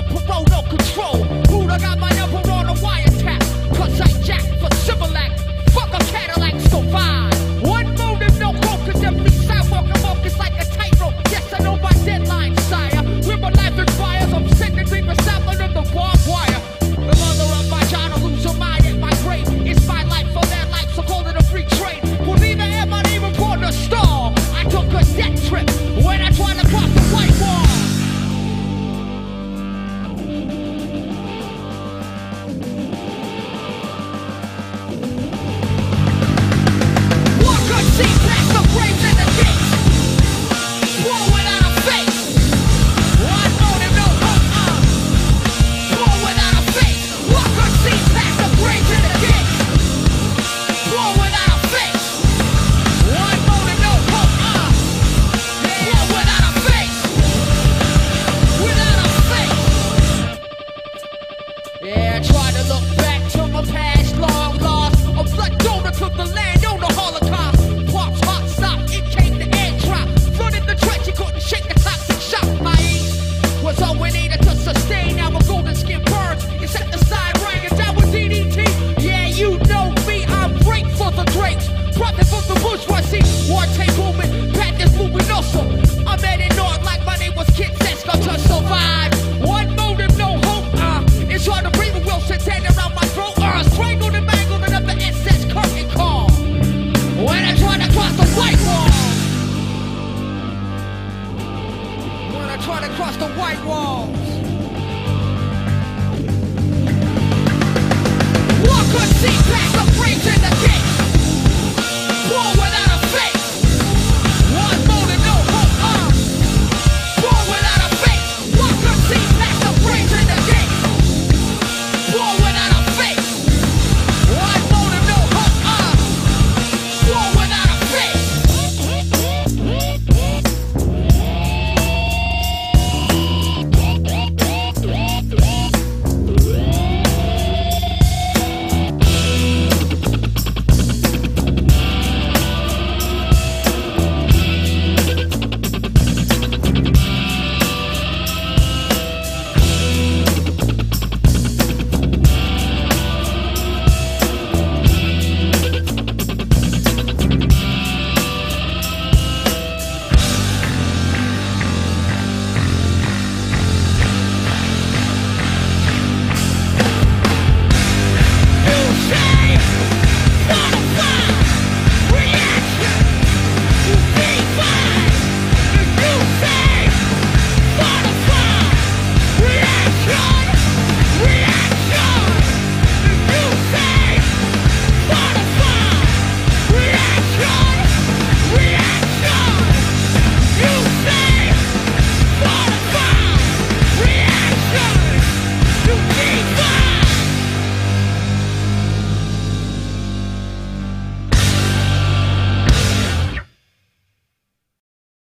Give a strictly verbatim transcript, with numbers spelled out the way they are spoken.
parole, no control. Buddha got my number on a wiretap. Cause I jack for Similac. Fuck a Cadillac, so fine. One motive, no hope, cause every sidewalk I'm up is like a tightrope. Yes, I know my deadline, sire. Where my life expires, I'm sending dreamers out under the barbed wire. The mother of my child, I lose her mind at my grave. It's my life for their life, so call it a free trade. For neither am I even born to star. I took a death trip when I tried to cross the white wall. See past the graves and the gates. War without a face. One motive, no hope. Uh. War without a face. Walk or see past the graves and the gates. War without a face. One motive, no hope. Uh. War without a face. Without a face. Yeah, I try to look back to my past long lost. A blood donor to the land, on the Holocaust. Pop's heart stopped, it came to air drop. Flooded the trench, he couldn't shake the toxic shock. My ace was all we needed to sustain our golden skin birds. You set the side ring and down with D D T. Yeah, you know me, I break for the drapes. Profit from the bourgeoisie, war tape movement, bad this moving also.